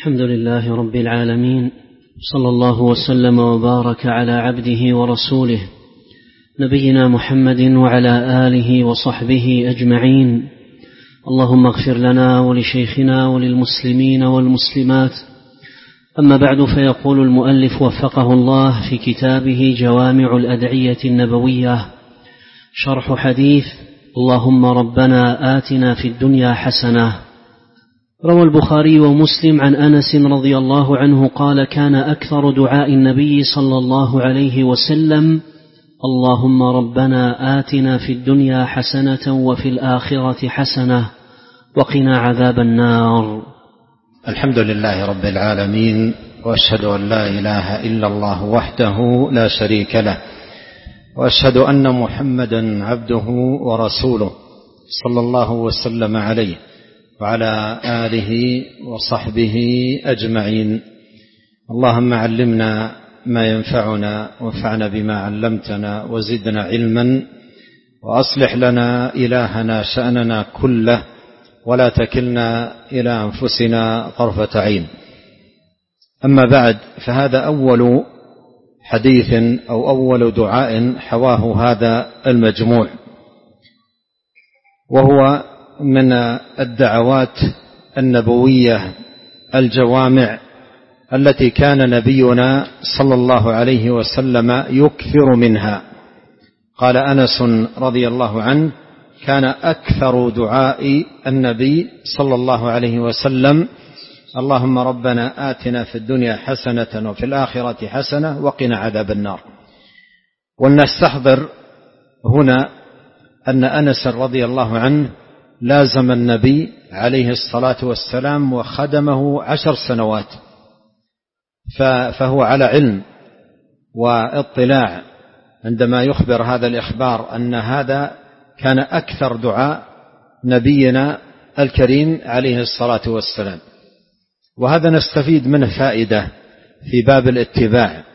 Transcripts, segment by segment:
الحمد لله رب العالمين، صلى الله وسلم وبارك على عبده ورسوله نبينا محمد وعلى آله وصحبه أجمعين. اللهم اغفر لنا ولشيخنا وللمسلمين والمسلمات. أما بعد، فيقول المؤلف وفقه الله في كتابه جوامع الأدعية النبوية شرح حديث اللهم ربنا آتنا في الدنيا حسنة. روى البخاري ومسلم عن أنس رضي الله عنه قال: كان أكثر دعاء النبي صلى الله عليه وسلم اللهم ربنا آتنا في الدنيا حسنة وفي الآخرة حسنة وقنا عذاب النار. الحمد لله رب العالمين، وأشهد أن لا إله إلا الله وحده لا شريك له، وأشهد أن محمدا عبده ورسوله صلى الله وسلم عليه وعلى آله وصحبه أجمعين. اللهم علمنا ما ينفعنا وانفعنا بما علمتنا وزدنا علما، وأصلح لنا إلهنا شأننا كله ولا تكلنا إلى أنفسنا طرفة عين. أما بعد، فهذا أول حديث أو أول دعاء حواه هذا المجموع، وهو من الدعوات النبوية الجوامع التي كان نبينا صلى الله عليه وسلم يكثر منها. قال أنس رضي الله عنه: كان أكثر دعاء النبي صلى الله عليه وسلم اللهم ربنا آتنا في الدنيا حسنة وفي الآخرة حسنة وقنا عذاب النار. ولنستحضر هنا أن أنس رضي الله عنه لازم النبي عليه الصلاة والسلام وخدمه 10 سنوات، فهو على علم واطلاع عندما يخبر هذا الإخبار أن هذا كان أكثر دعاء نبينا الكريم عليه الصلاة والسلام. وهذا نستفيد منه فائدة في باب اتباع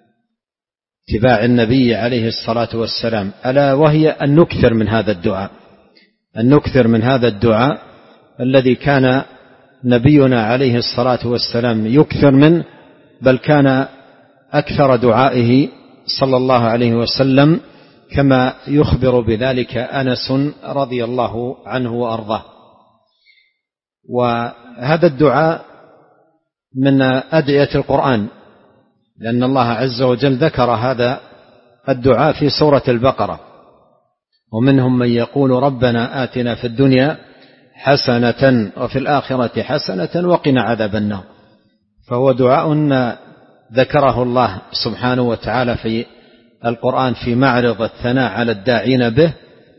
النبي عليه الصلاة والسلام، ألا وهي أن نكثر من هذا الدعاء، أن نكثر من هذا الدعاء الذي كان نبينا عليه الصلاة والسلام يكثر منه، بل كان أكثر دعائه صلى الله عليه وسلم كما يخبر بذلك أنس رضي الله عنه وأرضاه. وهذا الدعاء من أدعية القرآن، لأن الله عز وجل ذكر هذا الدعاء في سورة البقرة: ومنهم من يقول ربنا آتنا في الدنيا حسنة وفي الآخرة حسنة وقنا عذاب النار. فهو دعاء ذكره الله سبحانه وتعالى في القرآن في معرض الثناء على الداعين به.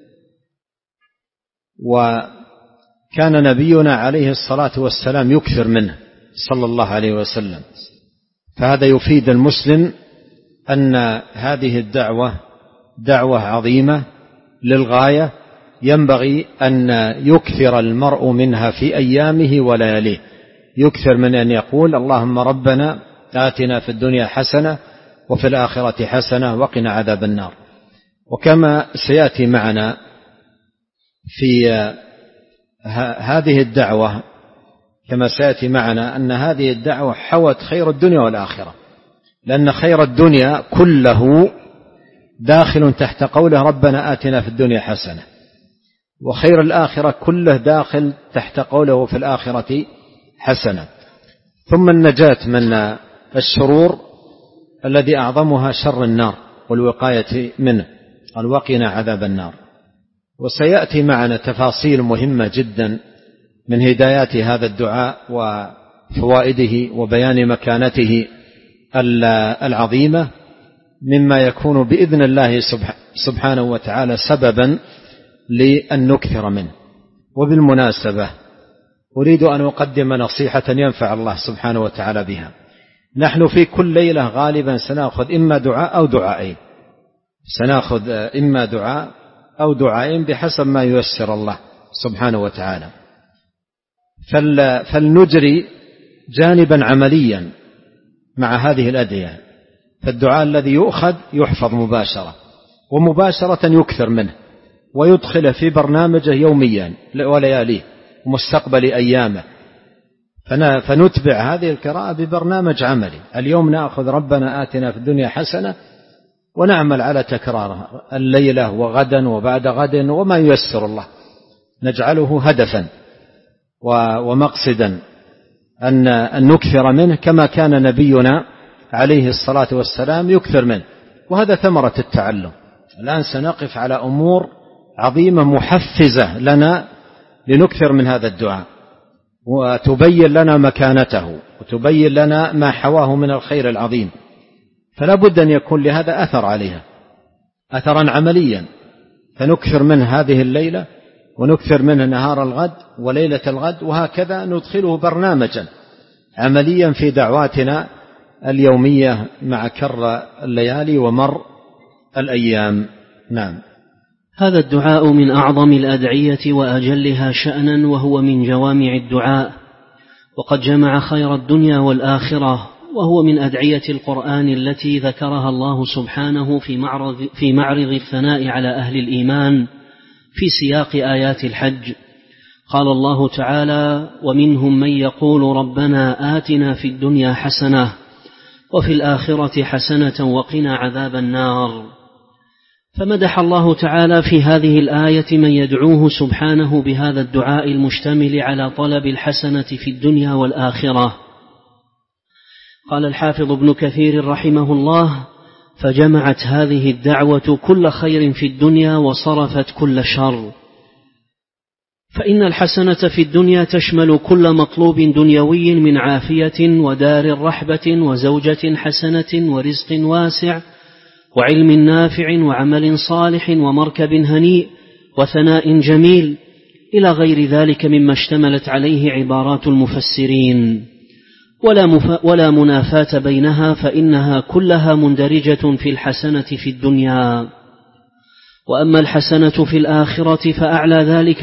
وكان نبينا عليه الصلاة والسلام يكثر منه صلى الله عليه وسلم. فهذا يفيد المسلم أن هذه الدعوة دعوة عظيمة للغاية، ينبغي أن يكثر المرء منها في أيامه ولياليه، يكثر من أن يقول اللهم ربنا آتنا في الدنيا حسنة وفي الآخرة حسنة وقنا عذاب النار. وكما سيأتي معنا في هذه الدعوة، كما سيأتي معنا أن هذه الدعوة حوت خير الدنيا والآخرة، لأن خير الدنيا كله داخل تحت قوله ربنا آتنا في الدنيا حسنة، وخير الآخرة كله داخل تحت قوله في الآخرة حسنة. ثم النجاة من الشرور الذي أعظمها شر النار والوقاية منه، قال وقنا عذاب النار. وسيأتي معنا تفاصيل مهمة جدا من هدايات هذا الدعاء وفوائده وبيان مكانته العظيمة، مما يكون بإذن الله سبحانه وتعالى سببا لأن نكثر منه. وبالمناسبة أريد أن أقدم نصيحة ينفع الله سبحانه وتعالى بها. نحن في كل ليلة غالبا سنأخذ إما دعاء أو دعائين، سنأخذ إما دعاء أو دعائين بحسب ما ييسر الله سبحانه وتعالى. فلنجري جانبا عمليا مع هذه الأدعية. فالدعاء الذي يؤخذ يحفظ مباشرة، ومباشرة يكثر منه ويدخله في برنامجه يوميا ولياليه ومستقبل أيامه. فنتبع هذه القراءة ببرنامج عملي. اليوم نأخذ ربنا آتنا في الدنيا حسنة ونعمل على تكرارها الليلة وغدا وبعد غد وما ييسر الله، نجعله هدفا ومقصدا أن نكثر منه كما كان نبينا عليه الصلاة والسلام يكثر منه. وهذا ثمرة التعلم. الآن سنقف على أمور عظيمة محفزة لنا لنكثر من هذا الدعاء، وتبين لنا مكانته وتبين لنا ما حواه من الخير العظيم. فلا بد أن يكون لهذا أثر عليها، أثرا عمليا، فنكثر منه هذه الليلة ونكثر منه نهار الغد وليلة الغد، وهكذا ندخله برنامجا عمليا في دعواتنا اليومية مع كر الليالي ومر الأيام. نعم. هذا الدعاء من أعظم الأدعية وأجلها شأنا، وهو من جوامع الدعاء، وقد جمع خير الدنيا والآخرة، وهو من أدعية القرآن التي ذكرها الله سبحانه في معرض الثناء على أهل الإيمان في سياق آيات الحج. قال الله تعالى: ومنهم من يقول ربنا آتنا في الدنيا حسنة وفي الآخرة حسنة وقنا عذاب النار. فمدح الله تعالى في هذه الآية من يدعوه سبحانه بهذا الدعاء المشتمل على طلب الحسنة في الدنيا والآخرة. قال الحافظ ابن كثير رحمه الله: فجمعت هذه الدعوة كل خير في الدنيا وصرفت كل شر. فإن الحسنة في الدنيا تشمل كل مطلوب دنيوي من عافية ودار رحبة وزوجة حسنة ورزق واسع وعلم نافع وعمل صالح ومركب هنيء وثناء جميل إلى غير ذلك مما اشتملت عليه عبارات المفسرين، ولا منافاة بينها، فإنها كلها مندرجة في الحسنة في الدنيا. وأما الحسنة في الآخرة فأعلى ذلك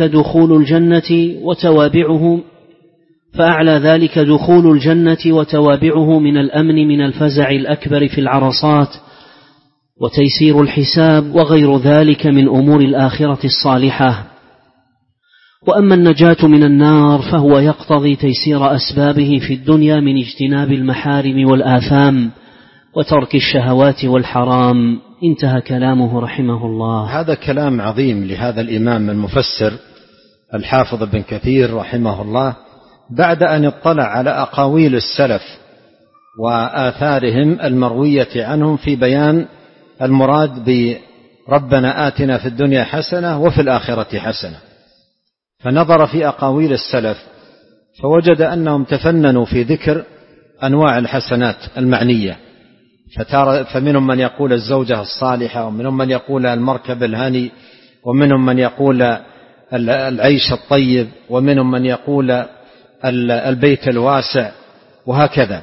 دخول الجنة وتوابعه من الأمن من الفزع الأكبر في العرصات وتيسير الحساب وغير ذلك من أمور الآخرة الصالحة. وأما النجاة من النار فهو يقتضي تيسير أسبابه في الدنيا من اجتناب المحارم والآثام وترك الشهوات والحرام. انتهى كلامه رحمه الله. هذا كلام عظيم لهذا الإمام المفسر الحافظ ابن كثير رحمه الله، بعد أن اطلع على أقاويل السلف وآثارهم المروية عنهم في بيان المراد بربنا آتنا في الدنيا حسنة وفي الآخرة حسنة. فنظر في أقاويل السلف فوجد أنهم تفننوا في ذكر أنواع الحسنات المعنية، فمنهم من يقول الزوجة الصالحة، ومنهم من يقول المركب الهني، ومنهم من يقول العيش الطيب، ومنهم من يقول البيت الواسع، وهكذا.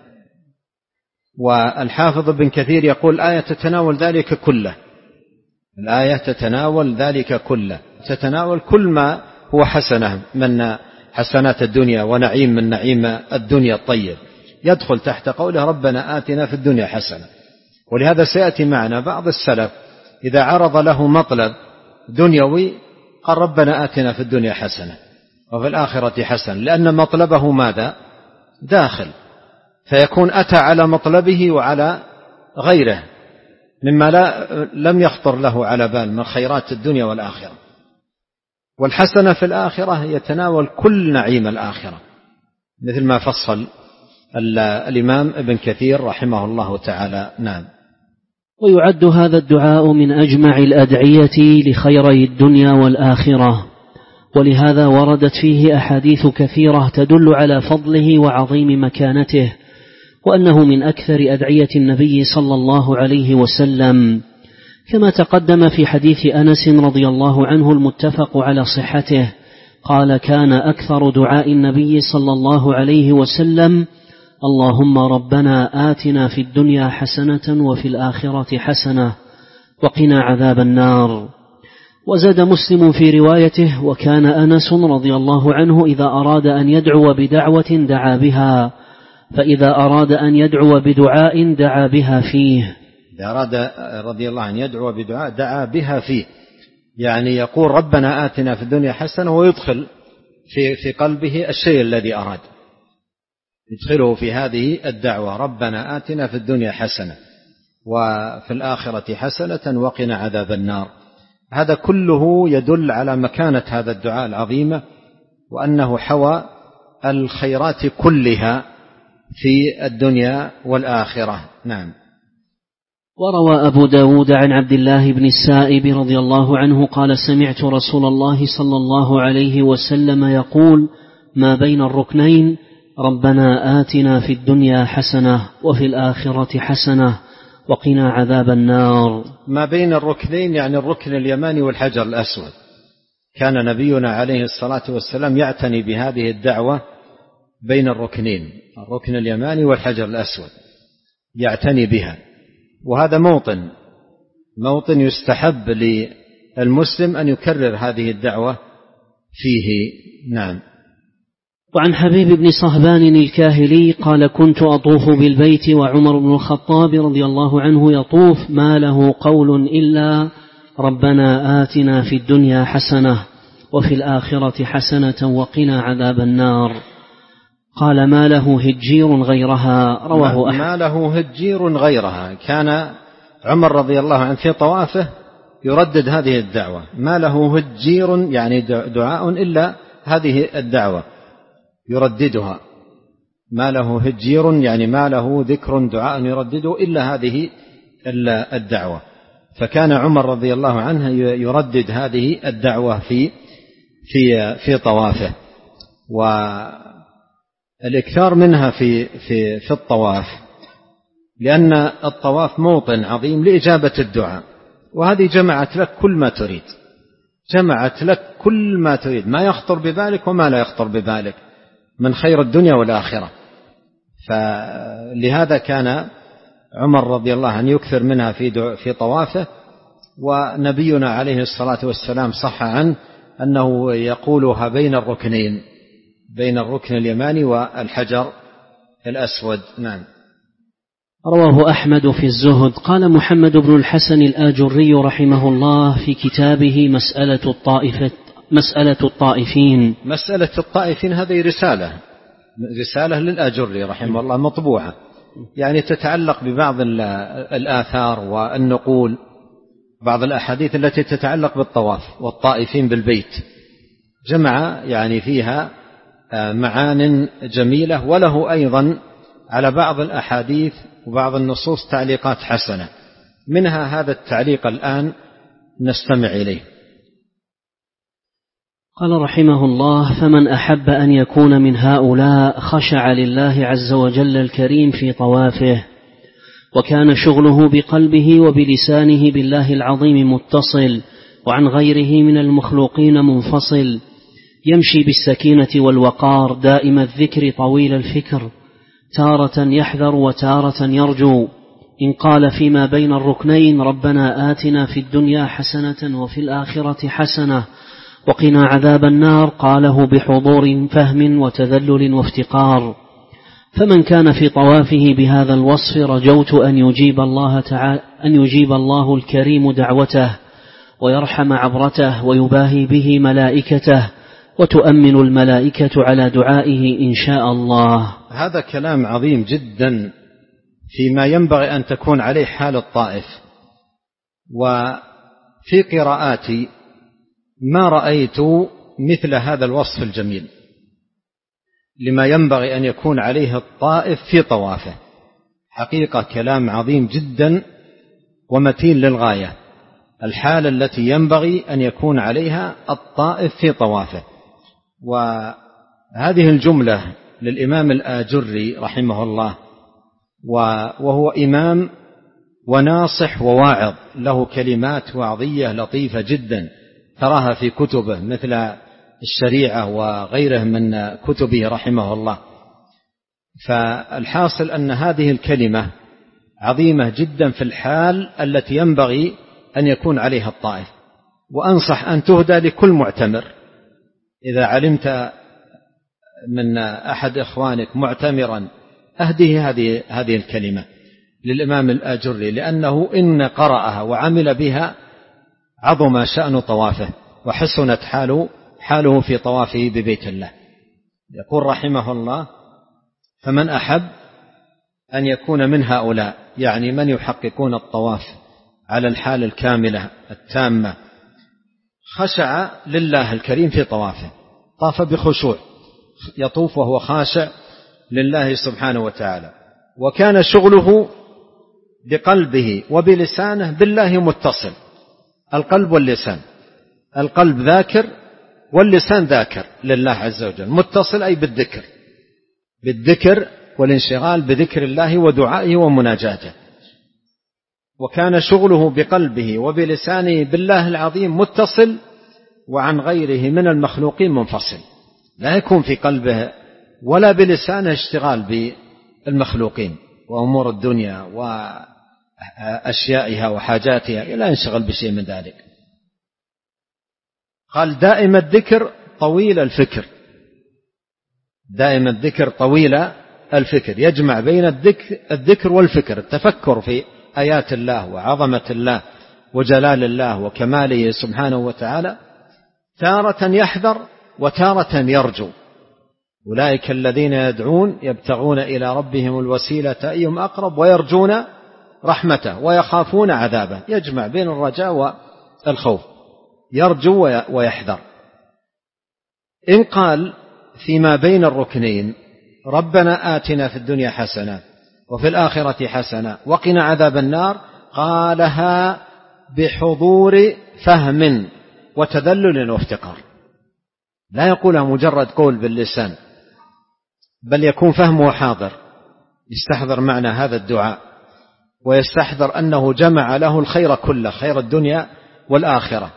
والحافظ ابن كثير يقول الآية تتناول ذلك كله، الآية تتناول ذلك كله، تتناول كل ما هو حسنة من حسنات الدنيا ونعيم من نعيم الدنيا الطيب، يدخل تحت قوله ربنا آتنا في الدنيا حسنة. ولهذا سيأتي معنا بعض السلف إذا عرض له مطلب دنيوي قال ربنا آتنا في الدنيا حسنة وفي الآخرة حسنة، لأن مطلبه ماذا؟ داخل، فيكون أتى على مطلبه وعلى غيره مما لم يخطر له على بال من خيرات الدنيا والآخرة. والحسنة في الآخرة يتناول كل نعيم الآخرة، مثل ما فصل الإمام ابن كثير رحمه الله تعالى. نعم. ويعد هذا الدعاء من أجمع الأدعية لخيري الدنيا والآخرة، ولهذا وردت فيه أحاديث كثيرة تدل على فضله وعظيم مكانته، وأنه من أكثر أدعية النبي صلى الله عليه وسلم، كما تقدم في حديث أنس رضي الله عنه المتفق على صحته قال: كان أكثر دعاء النبي صلى الله عليه وسلم: اللهم ربنا آتنا في الدنيا حسنة وفي الآخرة حسنة وقنا عذاب النار. وزاد مسلم في روايته: وكان أنس رضي الله عنه إذا أراد أن يدعو بدعوة دعا بها، فإذا أراد أن يدعو بدعاء دعا بها فيه. إذا أراد رضي الله عنه يدعو بدعاء دعا بها فيه، يعني يقول ربنا آتنا في الدنيا حسنة ويدخل في قلبه الشيء الذي أراد. يدخله في هذه الدعوة: ربنا آتنا في الدنيا حسنة وفي الآخرة حسنة وقنا عذاب النار. هذا كله يدل على مكانة هذا الدعاء العظيمة، وأنه حوى الخيرات كلها في الدنيا والآخرة. نعم. وروى أبو داود عن عبد الله بن السائب رضي الله عنه قال: سمعت رسول الله صلى الله عليه وسلم يقول: ما بين الركنين ربنا آتنا في الدنيا حسنة وفي الآخرة حسنة وقنا عذاب النار. ما بين الركنين يعني الركن اليماني والحجر الأسود. كان نبينا عليه الصلاة والسلام يعتني بهذه الدعوة بين الركنين، الركن اليماني والحجر الأسود، يعتني بها، وهذا موطن يستحب للمسلم أن يكرر هذه الدعوة فيه. نعم. وعن حبيب بن صهبان الكاهلي قال: كنت أطوف بالبيت وعمر بن الخطاب رضي الله عنه يطوف، ما له قول إلا ربنا آتنا في الدنيا حسنة وفي الآخرة حسنة وقنا عذاب النار. قال: ما له هجير غيرها. رواه أحمد. ما له هجير غيرها. كان عمر رضي الله عنه في طوافه يردد هذه الدعوة: ما له هجير يعني دعاء إلا هذه الدعوة يرددها. ما له هجير يعني ما له ذكر دعاء يردده إلا هذه الدعوة. فكان عمر رضي الله عنه يردد هذه الدعوة في طوافه، والإكثار منها في الطواف، لأن الطواف موطن عظيم لإجابة الدعاء، وهذه جمعت لك كل ما تريد، جمعت لك كل ما تريد، ما يخطر ببالك وما لا يخطر ببالك من خير الدنيا والآخرة. فلهذا كان عمر رضي الله عنه يكثر منها في طوافه. ونبينا عليه الصلاة والسلام صح عنه أنه يقولها بين الركنين، بين الركن اليماني والحجر الأسود. نعم. رواه أحمد في الزهد. قال محمد بن الحسن الآجري رحمه الله في كتابه مسألة الطائفين. مسألة الطائفين هذه رسالة للآجري رحمه الله مطبوعة، يعني تتعلق ببعض الآثار والنقول، بعض الأحاديث التي تتعلق بالطواف والطائفين بالبيت، جمع يعني فيها معان جميلة، وله أيضا على بعض الأحاديث وبعض النصوص تعليقات حسنة، منها هذا التعليق الآن نستمع إليه. قال رحمه الله: فمن أحب أن يكون من هؤلاء خشع لله عز وجل الكريم في طوافه، وكان شغله بقلبه وبلسانه بالله العظيم متصل، وعن غيره من المخلوقين منفصل، يمشي بالسكينة والوقار، دائم الذكر طويل الفكر، تارة يحذر وتارة يرجو. إن قال فيما بين الركنين ربنا آتنا في الدنيا حسنة وفي الآخرة حسنة وقنا عذاب النار، قاله بحضور فهم وتذلل وافتقار. فمن كان في طوافه بهذا الوصف رجوت أن يجيب الله الكريم دعوته، ويرحم عبرته، ويباهي به ملائكته، وتؤمن الملائكة على دعائه إن شاء الله. هذا كلام عظيم جدا فيما ينبغي أن تكون عليه حال الطائف. وفي قراءاتي ما رأيت مثل هذا الوصف الجميل لما ينبغي أن يكون عليه الطائف في طوافه. حقيقة كلام عظيم جدا ومتين للغاية، الحالة التي ينبغي أن يكون عليها الطائف في طوافه. وهذه الجملة للإمام الآجري رحمه الله، وهو إمام وناصح وواعظ، له كلمات وعظية لطيفة جدا تراها في كتبه مثل الشريعة وغيره من كتبه رحمه الله. فالحاصل أن هذه الكلمة عظيمة جدا في الحال التي ينبغي أن يكون عليها الطائف. وأنصح أن تهدى لكل معتمر، إذا علمت من أحد إخوانك معتمرا أهديه هذه الكلمة للإمام الآجري، لأنه إن قرأها وعمل بها عظم شأن طوافه وحسنت حاله في طوافه ببيت الله. يقول رحمه الله: فمن أحب أن يكون من هؤلاء، يعني من يحققون الطواف على الحال الكاملة التامة، خشع لله الكريم في طوافه، طاف بخشوع، يطوف وهو خاشع لله سبحانه وتعالى، وكان شغله بقلبه وبلسانه بالله متصل، القلب واللسان، القلب ذاكر واللسان ذاكر لله عز وجل، متصل أي بالذكر والانشغال بذكر الله ودعائه ومناجاته. وكان شغله بقلبه وبلسانه بالله العظيم متصل، وعن غيره من المخلوقين منفصل، لا يكون في قلبه ولا بلسانه اشتغال بالمخلوقين وأمور الدنيا وأشيائها وحاجاتها، لا ينشغل بشيء من ذلك. قال دائم الذكر طويل الفكر، دائم الذكر طويل الفكر، يجمع بين الذكر والفكر، التفكر في آيات الله وعظمة الله وجلال الله وكماله سبحانه وتعالى، تارة يحذر وتارة يرجو. أولئك الذين يدعون يبتغون إلى ربهم الوسيلة أيهم أقرب ويرجون رحمته ويخافون عذابه، يجمع بين الرجاء والخوف، يرجو ويحذر. إن قال فيما بين الركنين ربنا آتنا في الدنيا حسنة وفي الآخرة حسنة وقنا عذاب النار، قالها بحضور فهم وتذلل وافتقار، لا يقولها مجرد قول باللسان، بل يكون فهمه حاضر، يستحضر معنى هذا الدعاء، ويستحضر أنه جمع له الخير كله، خير الدنيا والآخرة،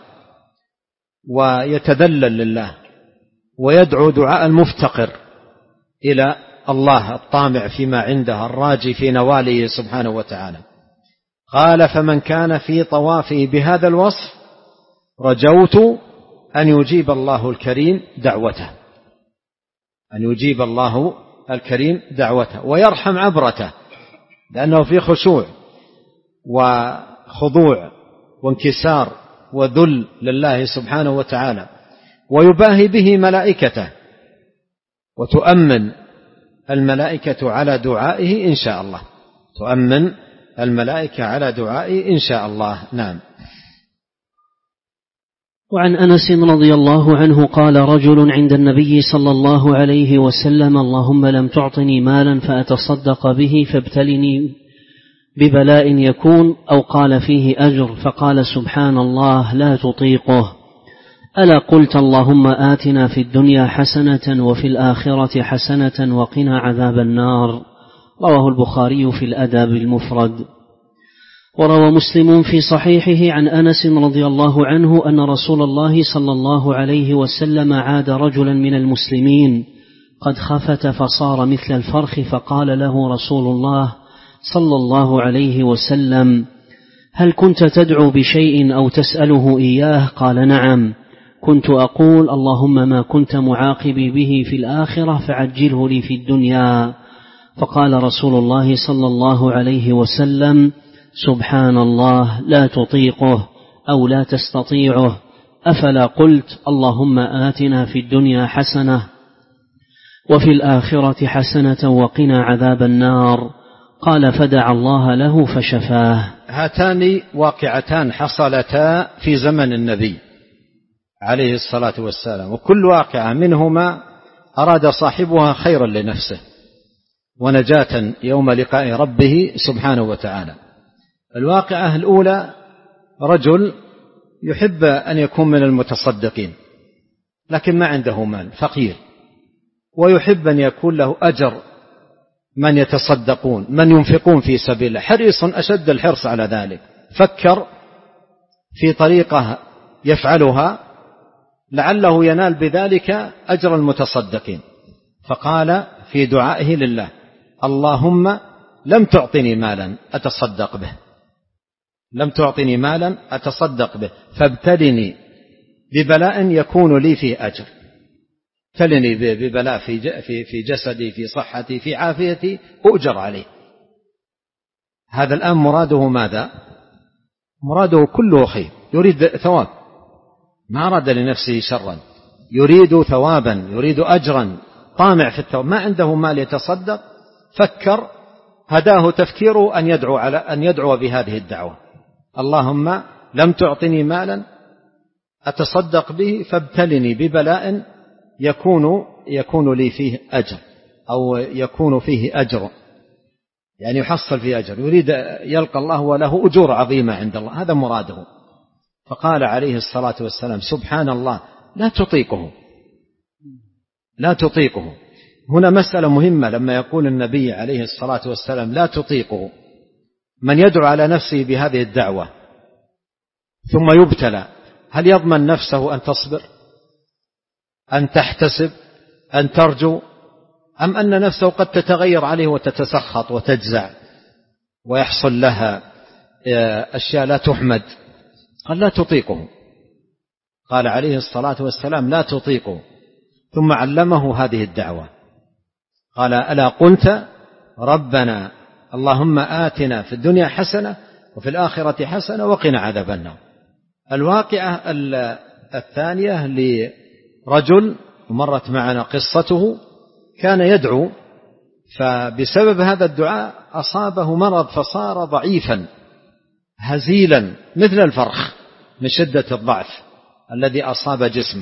ويتذلل لله ويدعو دعاء المفتقر إلى الله الطامع فيما عنده الراجي في نواله سبحانه وتعالى. قال فمن كان في طوافه بهذا الوصف رجوت أن يجيب الله الكريم دعوته، أن يجيب الله الكريم دعوته ويرحم عبرته، لأنه في خشوع وخضوع وانكسار وذل لله سبحانه وتعالى، ويباهي به ملائكته، وتؤمن الملائكة على دعائه إن شاء الله، تؤمن الملائكة على دعائه إن شاء الله. نعم. وعن أنس رضي الله عنه قال رجل عند النبي صلى الله عليه وسلم اللهم لم تعطني مالا فأتصدق به فابتلني ببلاء يكون، أو قال فيه أجر، فقال سبحان الله لا تطيقه، ألا قلت اللهم آتنا في الدنيا حسنة وفي الآخرة حسنة وقنا عذاب النار. رواه البخاري في الأدب المفرد. وروى مسلم في صحيحه عن أنس رضي الله عنه أن رسول الله صلى الله عليه وسلم عاد رجلا من المسلمين قد خفت فصار مثل الفرخ، فقال له رسول الله صلى الله عليه وسلم هل كنت تدعو بشيء أو تسأله إياه؟ قال نعم، كنت أقول اللهم ما كنت معاقبي به في الآخرة فعجله لي في الدنيا. فقال رسول الله صلى الله عليه وسلم سبحان الله لا تطيقه أو لا تستطيعه، أفلا قلت اللهم آتنا في الدنيا حسنة وفي الآخرة حسنة وقنا عذاب النار؟ قال فدعا الله له فشفاه. هاتان واقعتان حصلتا في زمن النبي عليه الصلاة والسلام، وكل واقعة منهما أراد صاحبها خيرا لنفسه ونجاة يوم لقاء ربه سبحانه وتعالى. الواقعة الأولى رجل يحب أن يكون من المتصدقين لكن ما عنده مال، فقير، ويحب أن يكون له أجر من يتصدقون من ينفقون في سبيل الله، حريص أشد الحرص على ذلك، فكر في طريقة يفعلها لعله ينال بذلك أجر المتصدقين، فقال في دعائه لله اللهم لم تعطني مالا أتصدق به، لم تعطني مالا أتصدق به فابتلني ببلاء يكون لي فيه أجر، ابتلني ببلاء في جسدي في صحتي في عافيتي أؤجر عليه. هذا الآن مراده ماذا؟ مراده كله خير، يريد ثواب، ما أراد لنفسه شرا، يريد ثوابا، يريد أجرا، طامع في الثواب، ما عنده مال يتصدق فكر هداه تفكيره أن يدعو بهذه الدعوة: اللهم لم تعطني مالا أتصدق به فابتلني ببلاء يكون لي فيه أجر، أو يكون فيه أجر، يعني يحصل فيه أجر، يريد يلقى الله وله أجور عظيمة عند الله، هذا مراده. فقال عليه الصلاة والسلام: سبحان الله، لا تطيقه. هنا مسألة مهمة، لما يقول النبي عليه الصلاة والسلام لا تطيقه، من يدعو على نفسه بهذه الدعوة ثم يبتلى، هل يضمن نفسه أن تصبر، أن تحتسب، أن ترجو، أم أن نفسه قد تتغير عليه وتتسخط وتجزع ويحصل لها أشياء لا تحمد؟ قال لا تطيقه، قال عليه الصلاة والسلام لا تطيقه، ثم علمه هذه الدعوة، قال: ألا قلت ربنا اللهم آتنا في الدنيا حسنة وفي الآخرة حسنة وقنا عذاب النار. الواقعة الثانية لرجل مرت معنا قصته، كان يدعو، فبسبب هذا الدعاء أصابه مرض فصار ضعيفا هزيلا مثل الفرخ من شدة الضعف الذي أصاب جسمه،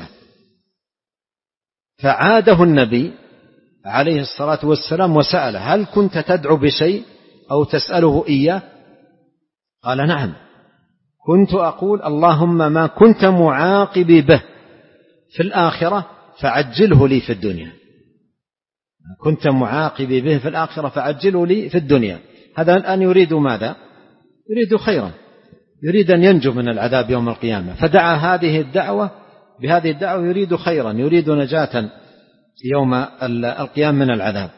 فعاده النبي عليه الصلاة والسلام وسأله: هل كنت تدعو بشيء أو تسأله إياه؟ قال: نعم، كنت أقول اللهم ما كنت معاقبي به في الآخرة فعجله لي في الدنيا، كنت معاقبي به في الآخرة فعجله لي في الدنيا. هذا الآن يريد ماذا؟ يريد خيرا، يريد أن ينجو من العذاب يوم القيامة، فدعا بهذه الدعوة يريد خيرا، يريد نجاة يوم القيامة من العذاب.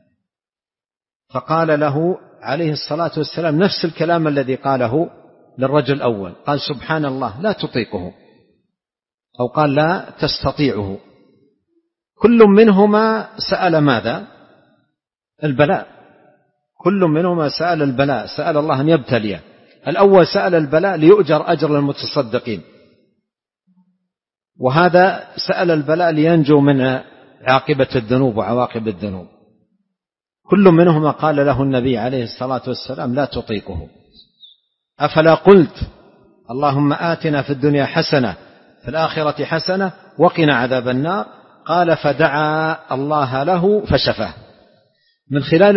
فقال له عليه الصلاة والسلام نفس الكلام الذي قاله للرجل الأول، قال: سبحان الله لا تطيقه، أو قال لا تستطيعه. كل منهما سأل ماذا؟ البلاء، كل منهما سأل البلاء، سأل الله أن يبتليه. الأول سأل البلاء ليؤجر أجر المتصدقين، وهذا سأل البلاء لينجو من عاقبة الذنوب وعواقب الذنوب. كل منهما قال له النبي عليه الصلاة والسلام لا تطيقه. أفلا قلت اللهم آتنا في الدنيا حسنة في الآخرة حسنة وقنا عذاب النار؟ قال: فدعا الله له فشفاه. من خلال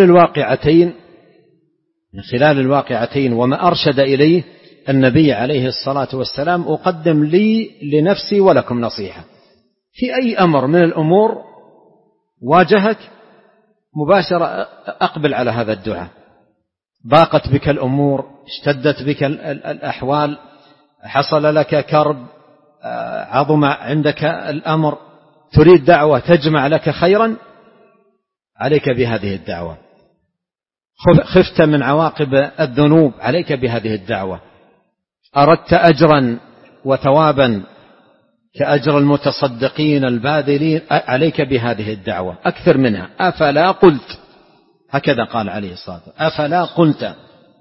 الواقعتين وما أرشد إليه النبي عليه الصلاة والسلام، أقدم لي لنفسي ولكم نصيحة: في أي أمر من الأمور واجهك مباشرة أقبل على هذا الدعاء. ضاقت بك الأمور، اشتدت بك الأحوال، حصل لك كرب، عظم عندك الأمر، تريد دعوة تجمع لك خيرا، عليك بهذه الدعوة. خفت من عواقب الذنوب، عليك بهذه الدعوة. أردت أجرا وثوابا كأجر المتصدقين الباذلين، عليك بهذه الدعوة أكثر منها. أفلا قلت، هكذا قال عليه الصلاة والسلام: أفلا قلت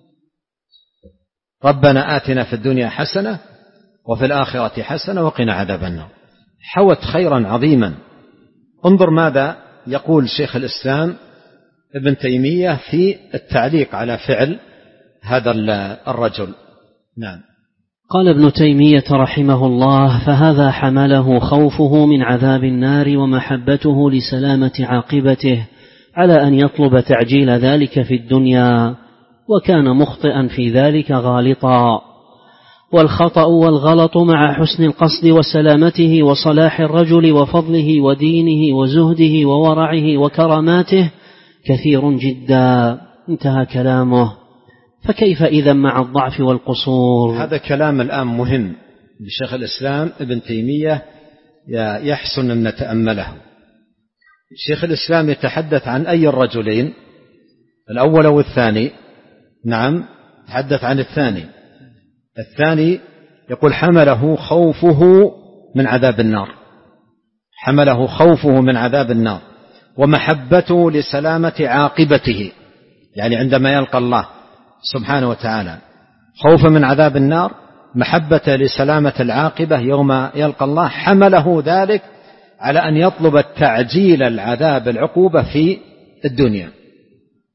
ربنا آتنا في الدنيا حسنة وفي الآخرة حسنة وقنا عذاب النار. حوت خيرا عظيما. انظر ماذا يقول شيخ الإسلام ابن تيمية في التعليق على فعل هذا الرجل. نعم. قال ابن تيمية رحمه الله: فهذا حمله خوفه من عذاب النار ومحبته لسلامة عاقبته على أن يطلب تعجيل ذلك في الدنيا، وكان مخطئا في ذلك غالطا. والخطأ والغلط مع حسن القصد وسلامته وصلاح الرجل وفضله ودينه وزهده وورعه وكراماته كثير جدا. انتهى كلامه. فكيف إذا مع الضعف والقصور؟ هذا كلام الآن مهم لشيخ الإسلام ابن تيمية، يحسن أن نتأمله. شيخ الإسلام يتحدث عن أي الرجلين، الأول أو الثاني؟ نعم، يتحدث عن الثاني. الثاني يقول: حمله خوفه من عذاب النار، حمله خوفه من عذاب النار ومحبته لسلامة عاقبته، يعني عندما يلقى الله سبحانه وتعالى، خوفا من عذاب النار، محبة لسلامة العاقبة يوم يلقى الله، حمله ذلك على أن يطلب التعجيل العذاب العقوبة في الدنيا.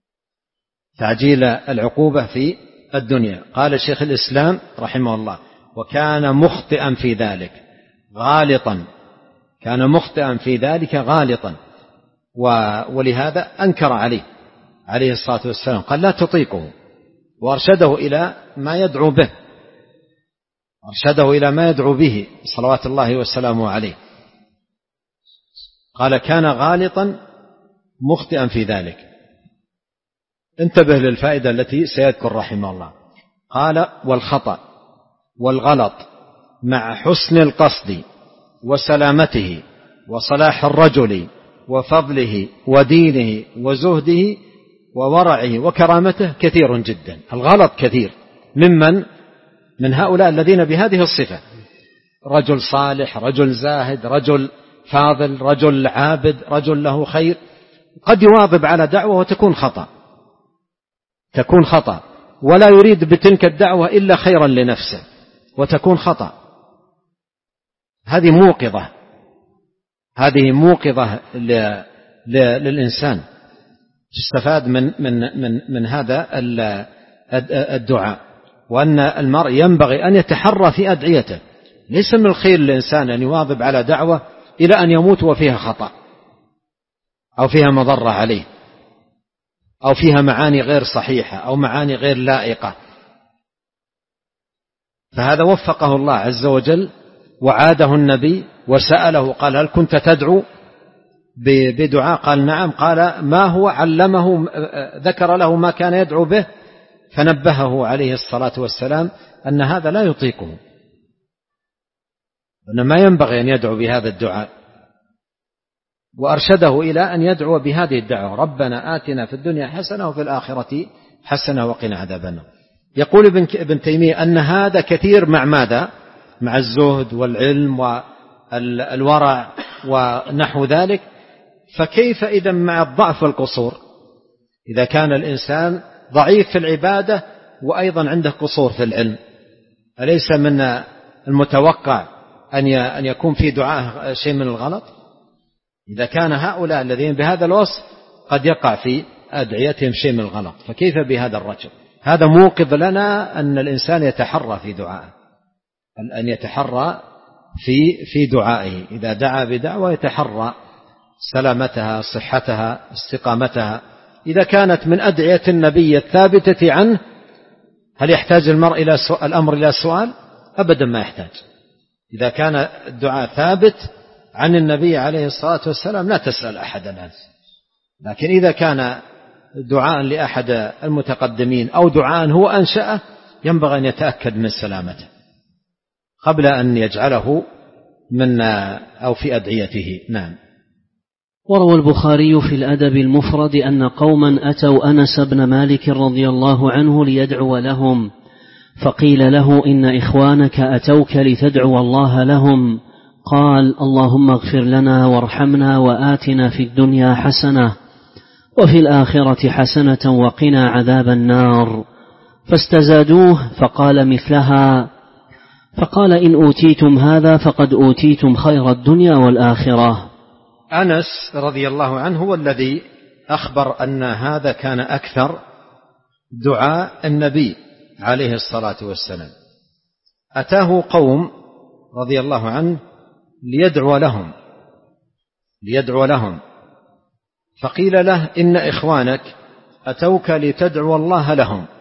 تعجيل العقوبة في الدنيا. قال شيخ الإسلام رحمه الله: وكان مخطئا في ذلك غالطا، كان مخطئا في ذلك غالطا، ولهذا أنكر عليه الصلاة والسلام، قال لا تطيقه، وأرشده إلى ما يدعو به، أرشده إلى ما يدعو به صلوات الله وسلامه عليه. قال كان غالطا مخطئا في ذلك. انتبه للفائدة التي سيذكر رحمه الله. قال: والخطأ والغلط مع حسن القصد وسلامته وصلاح الرجل وفضله ودينه وزهده وورعه وكرامته كثير جدا. الغلط كثير من هؤلاء الذين بهذه الصفة: رجل صالح، رجل زاهد، رجل فاضل، رجل عابد، رجل له خير، قد يواظب على دعوة وتكون خطأ، ولا يريد بتلك الدعوة إلا خيرا لنفسه وتكون خطأ. هذه موقظة للإنسان تستفاد من هذا الدعاء، وأن المرء ينبغي أن يتحرى في أدعيته. ليس من الخير للإنسان أن يواظب على دعوة إلى أن يموت وفيها خطأ أو فيها مضرة عليه أو فيها معاني غير صحيحة أو معاني غير لائقة. فهذا وفقه الله عز وجل وعاده النبي وسأله، قال: هل كنت تدعو بدعاء؟ قال: نعم. قال: ما هو؟ علمه، ذكر له ما كان يدعو به، فنبهه عليه الصلاة والسلام أن هذا لا يطيقه، أن ما ينبغي أن يدعو بهذا الدعاء، وأرشده إلى أن يدعو بهذه الدعوة: ربنا آتنا في الدنيا حسنة وفي الآخرة حسنة وقنا عذاب النار. يقول ابن تيمية أن هذا كثير مع ماذا؟ مع الزهد والعلم والورع ونحو ذلك. فكيف إذا مع الضعف والقصور؟ إذا كان الإنسان ضعيف في العبادة وأيضا عنده قصور في العلم، أليس من المتوقع أن يكون في دعاء شيء من الغلط؟ إذا كان هؤلاء الذين بهذا الوصف قد يقع في أدعيتهم شيء من الغلط، فكيف بهذا الرجل؟ هذا موقظ لنا أن الإنسان يتحرى في دعائه، أن يتحرى في دعائه. إذا دعا بدعوة يتحرى سلامتها، صحتها، استقامتها. إذا كانت من أدعية النبي الثابتة عنه، هل يحتاج المرء الأمر إلى سؤال؟ أبدا ما يحتاج. إذا كان الدعاء ثابت عن النبي عليه الصلاة والسلام لا تسأل أحد عنه. لكن إذا كان دعاء لأحد المتقدمين أو دعاء هو أنشأه، ينبغي أن يتأكد من سلامته قبل أن يجعله أو في أدعيته. نعم. وروى البخاري في الأدب المفرد أن قوما أتوا أنس بن مالك رضي الله عنه ليدعو لهم، فقيل له: إن إخوانك أتوك لتدعو الله لهم. قال: اللهم اغفر لنا وارحمنا وآتنا في الدنيا حسنة وفي الآخرة حسنة وقنا عذاب النار. فاستزادوه فقال مثلها، فقال: إن أوتيتم هذا فقد أوتيتم خير الدنيا والآخرة. أنس رضي الله عنه هو الذي أخبر أن هذا كان أكثر دعاء النبي عليه الصلاة والسلام. أتاه قوم رضي الله عنه ليدعو لهم، فقيل له: إن إخوانك أتوك لتدعو الله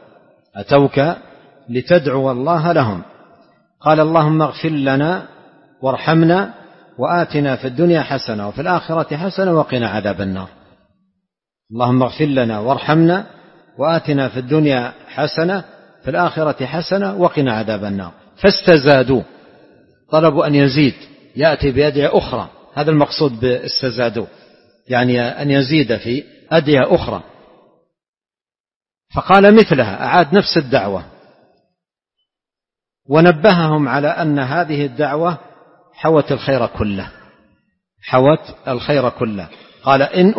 لهم. قال: اللهم اغفر لنا وارحمنا وآتنا في الدنيا حسنة وفي الآخرة حسنة وقنا عذاب النار. اللهم اغفر لنا وارحمنا وآتنا في الدنيا حسنة في الآخرة حسنة وقنا عذاب النار. فاستزادوا، طلبوا أن يزيد، يأتي بأدعية أخرى. هذا المقصود باستزادوا، يعني أن يزيد في أدعية أخرى. فقال مثلها، أعاد نفس الدعوة، ونبههم على أن هذه الدعوة حوت الخير كله. قال: إن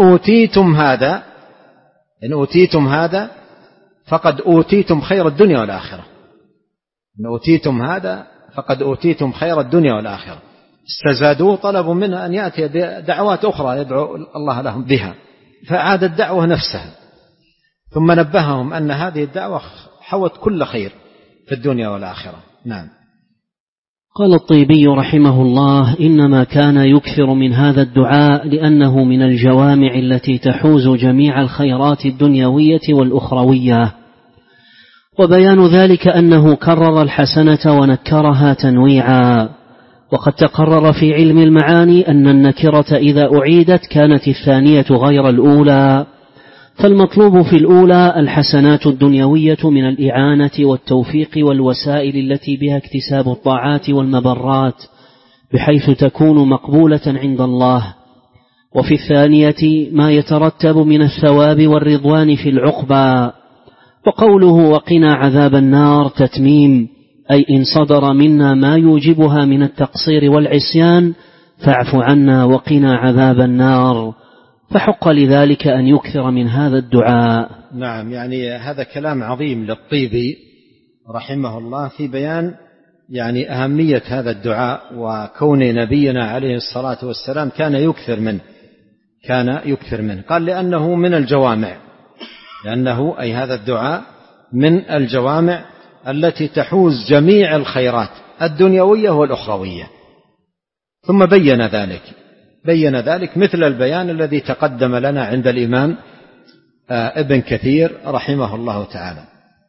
أوتيتم هذا فقد أوتيتم خير الدنيا والآخرة. إن أوتيتم هذا فقد أوتيتم خير الدنيا والآخرة. استزادوه، طلبوا منه أن يأتي بدعوات أخرى يدعو الله لهم بها، فأعاد الدعوة نفسها. ثم نبههم أن هذه الدعوة حوت كل خير في الدنيا والآخرة. نعم. قال الطيبي رحمه الله: إنما كان يكثر من هذا الدعاء لأنه من الجوامع التي تحوز جميع الخيرات الدنيوية والأخروية. وبيان ذلك أنه كرر الحسنة ونكرها تنويعا. وقد تقرر في علم المعاني أن النكرة إذا أعيدت كانت الثانية غير الأولى، فالمطلوب في الأولى الحسنات الدنيوية من الإعانة والتوفيق والوسائل التي بها اكتساب الطاعات والمبرات بحيث تكون مقبولة عند الله، وفي الثانية ما يترتب من الثواب والرضوان في العقبى. وقوله وقنا عذاب النار تتميم، أي إن صدر منا ما يوجبها من التقصير والعصيان فاعف عنا وقنا عذاب النار، فحق لذلك أن يكثر من هذا الدعاء. نعم، يعني هذا كلام عظيم للطيبي رحمه الله في بيان يعني أهمية هذا الدعاء، وكون نبينا عليه الصلاة والسلام كان يكثر منه. قال لأنه من الجوامع، لأنه أي هذا الدعاء من الجوامع التي تحوز جميع الخيرات الدنيوية والأخروية. ثم بين ذلك مثل البيان الذي تقدم لنا عند الإمام ابن كثير رحمه الله تعالى.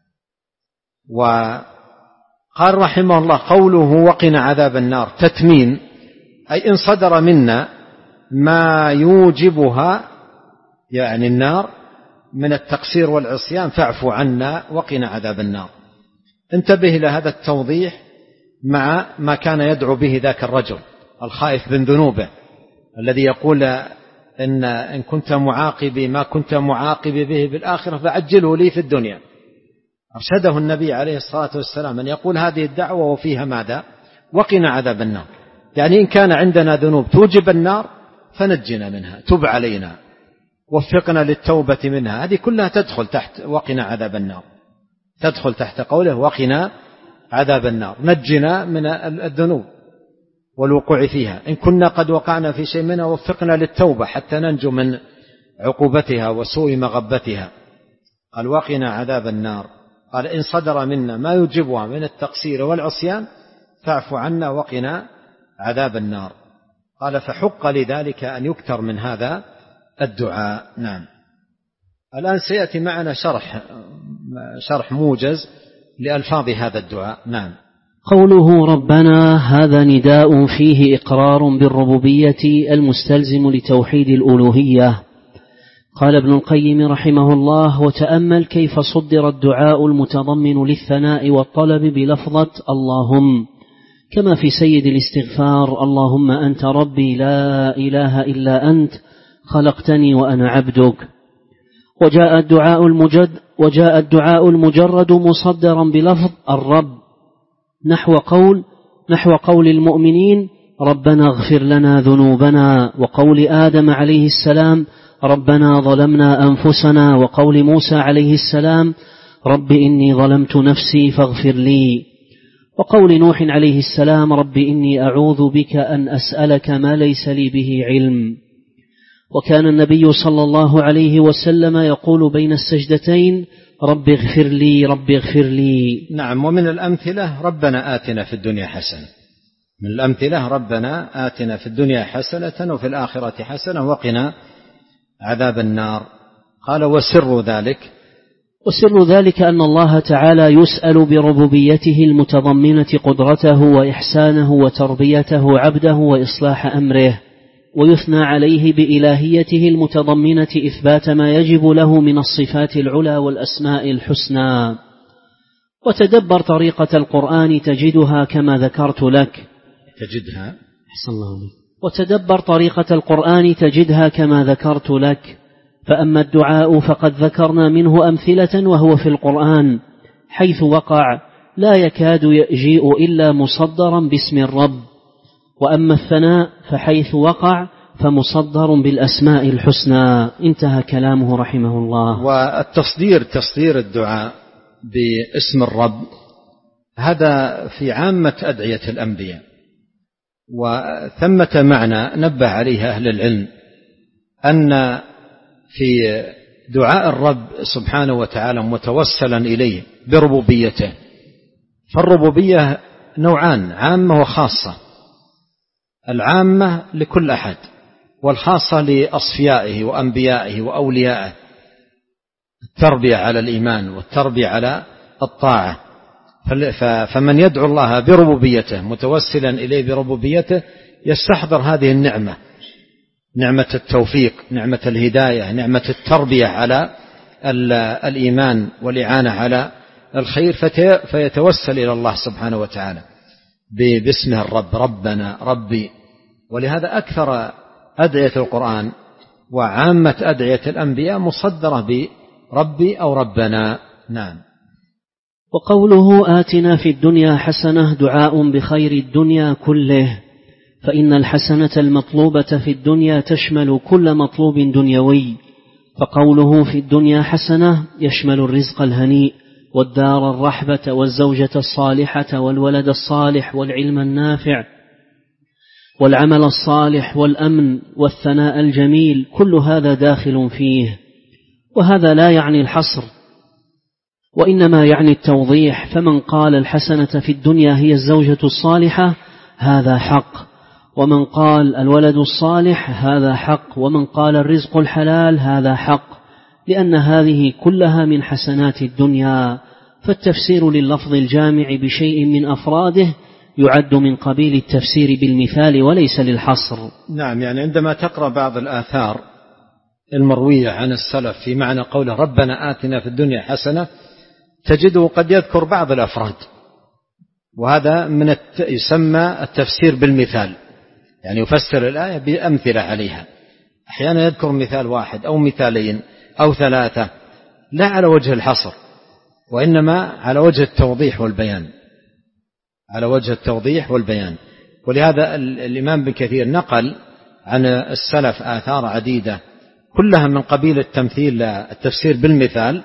وقال رحمه الله: قوله وقنا عذاب النار تتميم، أي إن صدر منا ما يوجبها يعني النار من التقصير والعصيان فاعفو عنا وقنا عذاب النار. انتبه إلى هذا التوضيح مع ما كان يدعو به ذاك الرجل الخائف من ذنوبه الذي يقول إن كنت معاقبي ما كنت معاقبي به بالآخرة فعجله لي في الدنيا. أرشده النبي عليه الصلاة والسلام أن يقول هذه الدعوة وفيها ماذا؟ وقنا عذاب النار، يعني إن كان عندنا ذنوب توجب النار فنجنا منها، تب علينا، وفقنا للتوبة منها. هذه كلها تدخل تحت وقنا عذاب النار، تدخل تحت قوله وقنا عذاب النار، نجنا من الذنوب والوقوع فيها، إن كنا قد وقعنا في شيء منها وفقنا للتوبة حتى ننجو من عقوبتها وسوء مغبتها. قال وقنا عذاب النار. قال إن صدر منا ما يوجبها من التقصير والعصيان فاعف عنا وقنا عذاب النار. قال فحق لذلك أن يكثر من هذا الدعاء. نعم. الآن سيأتي معنا شرح موجز لألفاظ هذا الدعاء. نعم. قوله ربنا هذا نداء فيه إقرار بالربوبية المستلزم لتوحيد الألوهية. قال ابن القيم رحمه الله: وتأمل كيف صدر الدعاء المتضمن للثناء والطلب بلفظة اللهم، كما في سيد الاستغفار: اللهم أنت ربي لا إله إلا أنت خلقتني وأنا عبدك. وجاء الدعاء المجرد مصدرا بلفظ الرب نحو قول المؤمنين ربنا اغفر لنا ذنوبنا، وقول آدم عليه السلام ربنا ظلمنا أنفسنا، وقول موسى عليه السلام رب إني ظلمت نفسي فاغفر لي، وقول نوح عليه السلام رب إني أعوذ بك أن أسألك ما ليس لي به علم. وكان النبي صلى الله عليه وسلم يقول بين السجدتين رب اغفر لي رب اغفر لي. نعم. ومن الأمثلة ربنا آتنا في الدنيا حسنة، من الأمثلة ربنا آتنا في الدنيا حسنة وفي الآخرة حسنة وقنا عذاب النار. قال وسر ذلك أن الله تعالى يسأل بربوبيته المتضمنة قدرته وإحسانه وتربيته عبده وإصلاح أمره، ويثنى عليه بإلهيته المتضمنة إثبات ما يجب له من الصفات العلى والأسماء الحسنى. وتدبر طريقة القرآن تجدها كما ذكرت لك. وتدبر طريقة القرآن تجدها كما ذكرت لك. فأما الدعاء فقد ذكرنا منه أمثلة وهو في القرآن حيث وقع لا يكاد يجيء إلا مصدرا باسم الرب. وأما الثناء فحيث وقع فمصدر بالأسماء الحسنى. انتهى كلامه رحمه الله. والتصدير تصدير الدعاء باسم الرب هذا في عامة أدعية الأنبياء، وثمة معنى نبه عليه أهل العلم أن في دعاء الرب سبحانه وتعالى متوسلا إليه بربوبيته. فالربوبية نوعان: عامة وخاصة. العامة لكل أحد، والخاصة لأصفيائه وأنبيائه وأوليائه، التربية على الإيمان والتربية على الطاعة. فمن يدعو الله بربوبيته متوسلا إليه بربوبيته يستحضر هذه النعمة، نعمة التوفيق، نعمة الهداية، نعمة التربية على الإيمان والإعانة على الخير، فيتوسل إلى الله سبحانه وتعالى باسمه الرب، ربنا ربي. ولهذا أكثر أدعية القرآن وعامة أدعية الأنبياء مصدرة بربي أو ربنا. نعم. وقوله آتنا في الدنيا حسنة دعاء بخير الدنيا كله، فإن الحسنة المطلوبة في الدنيا تشمل كل مطلوب دنيوي، فقوله في الدنيا حسنة يشمل الرزق الهنيء والدار الرحبة والزوجة الصالحة والولد الصالح والعلم النافع والعمل الصالح والأمن والثناء الجميل، كل هذا داخل فيه. وهذا لا يعني الحصر، وإنما يعني التوضيح. فمن قال الحسنة في الدنيا هي الزوجة الصالحة هذا حق، ومن قال الولد الصالح هذا حق، ومن قال الرزق الحلال هذا حق، لأن هذه كلها من حسنات الدنيا. فالتفسير لللفظ الجامع بشيء من أفراده يعد من قبيل التفسير بالمثال وليس للحصر. نعم، يعني عندما تقرأ بعض الآثار المروية عن السلف في معنى قوله ربنا آتنا في الدنيا حسنة تجده قد يذكر بعض الأفراد، وهذا من يسمى التفسير بالمثال، يعني يفسر الآية بأمثلة عليها. أحيانا يذكر مثال واحد أو مثالين أو ثلاثة، لا على وجه الحصر، وإنما على وجه التوضيح والبيان، على وجه التوضيح والبيان. ولهذا الإمام ابن كثير نقل عن السلف آثار عديدة كلها من قبيل التمثيل التفسير بالمثال،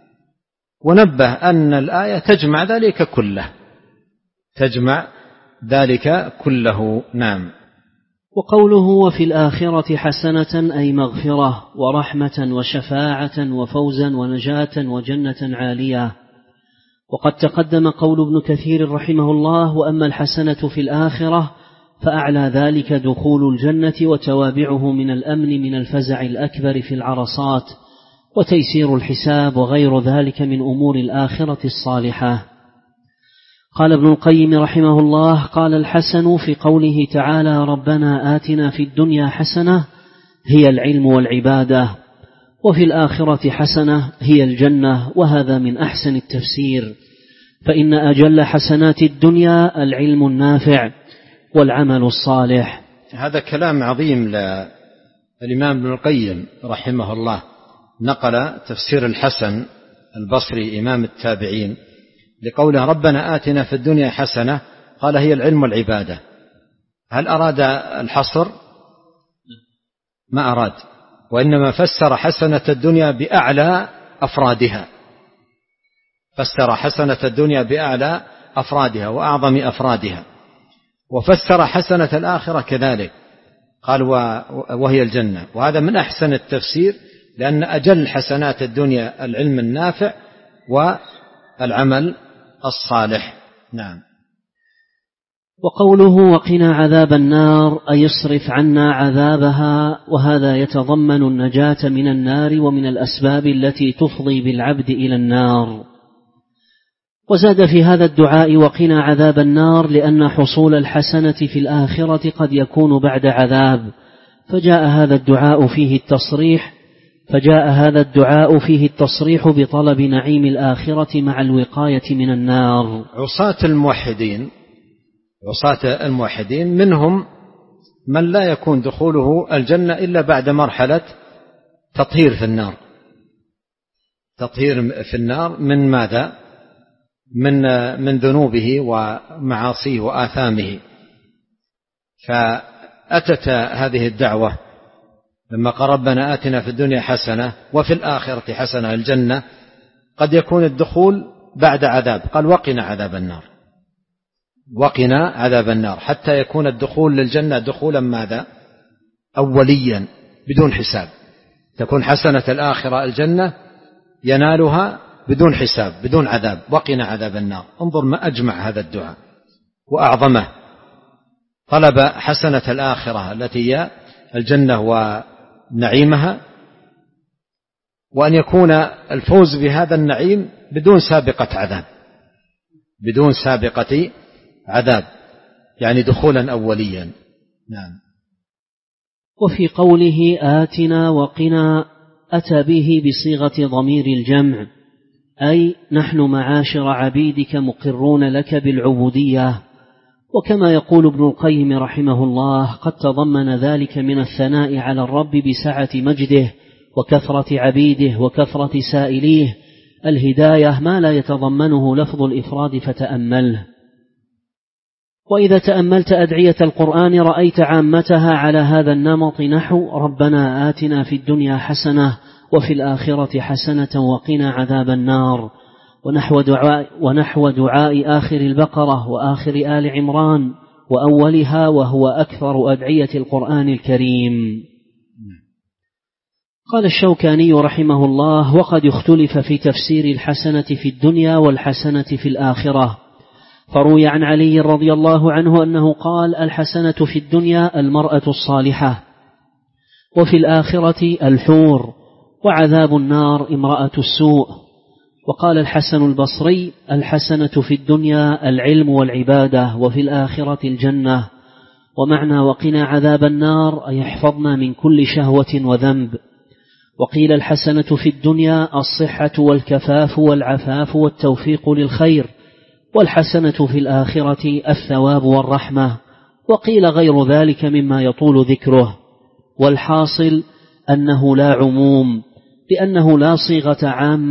ونبه أن الآية تجمع ذلك كله، تجمع ذلك كله. نعم. وقوله وفي الآخرة حسنة أي مغفرة ورحمة وشفاعة وفوزا ونجاة وجنة عالية. وقد تقدم قول ابن كثير رحمه الله وأما الحسنة في الآخرة فأعلى ذلك دخول الجنة وتوابعه من الأمن من الفزع الأكبر في العرصات وتيسير الحساب وغير ذلك من أمور الآخرة الصالحة. قال ابن القيم رحمه الله قال الحسن في قوله تعالى ربنا آتنا في الدنيا حسنة هي العلم والعبادة، وفي الآخرة حسنة هي الجنة، وهذا من أحسن التفسير، فإن أجل حسنات الدنيا العلم النافع والعمل الصالح. هذا كلام عظيم للإمام ابن القيم رحمه الله، نقل تفسير الحسن البصري إمام التابعين لقوله ربنا آتنا في الدنيا حسنة، قال هي العلم والعبادة. هل أراد الحصر؟ ما أراد، وإنما فسر حسنة الدنيا بأعلى أفرادها، فسر حسنة الدنيا بأعلى أفرادها وأعظم أفرادها، وفسر حسنة الآخرة كذلك، قال وهي الجنة. وهذا من أحسن التفسير، لأن أجل حسنات الدنيا العلم النافع والعمل الصالح. نعم. وقوله وقنا عذاب النار أي اصرف عنا عذابها، وهذا يتضمن النجاة من النار ومن الأسباب التي تفضي بالعبد إلى النار. وزاد في هذا الدعاء وقنا عذاب النار لأن حصول الحسنة في الآخرة قد يكون بعد عذاب، فجاء هذا الدعاء فيه التصريح بطلب نعيم الآخرة مع الوقاية من النار. عصاة الموحدين منهم من لا يكون دخوله الجنة إلا بعد مرحلة تطهير في النار من ماذا؟ من ذنوبه ومعاصيه وآثامه. فأتت هذه الدعوة لما قال ربنا آتنا في الدنيا حسنة وفي الآخرة حسنة الجنة، قد يكون الدخول بعد عذاب، قال وقنا عذاب النار، حتى يكون الدخول للجنة دخولا ماذا؟ أوليا بدون حساب، تكون حسنة الآخرة الجنة ينالها بدون حساب بدون عذاب، وقنا عذاب النار. انظر ما أجمع هذا الدعاء وأعظمه، طلب حسنة الآخرة التي هي الجنة ونعيمها، وأن يكون الفوز بهذا النعيم بدون سابقة عذاب، بدون سابقة عذاب، يعني دخولا أوليا. نعم. وفي قوله آتنا وقنا أتى به بصيغة ضمير الجمع، أي نحن معاشر عبيدك مقرون لك بالعبودية. وكما يقول ابن القيم رحمه الله قد تضمن ذلك من الثناء على الرب بسعة مجده وكثرة عبيده وكثرة سائليه الهداية ما لا يتضمنه لفظ الإفراد فتأمله. وإذا تأملت أدعية القرآن رأيت عامتها على هذا النمط، نحو ربنا آتنا في الدنيا حسنة وفي الآخرة حسنة وقنا عذاب النار، ونحو دعاء آخر البقرة وآخر آل عمران وأولها، وهو أكثر أدعية القرآن الكريم. قال الشوكاني رحمه الله: وقد اختلف في تفسير الحسنة في الدنيا والحسنة في الآخرة، فروي عن علي رضي الله عنه أنه قال: الحسنة في الدنيا المرأة الصالحة، وفي الآخرة الحور، وعذاب النار امرأة السوء. وقال الحسن البصري: الحسنة في الدنيا العلم والعبادة، وفي الآخرة الجنة. ومعنى وقنا عذاب النار أي احفظنا من كل شهوة وذنب. وقيل الحسنة في الدنيا الصحة والكفاف والعفاف والتوفيق للخير، والحسنة في الآخرة الثواب والرحمة. وقيل غير ذلك مما يطول ذكره. والحاصل أنه لا عموم، لأنه لا صيغة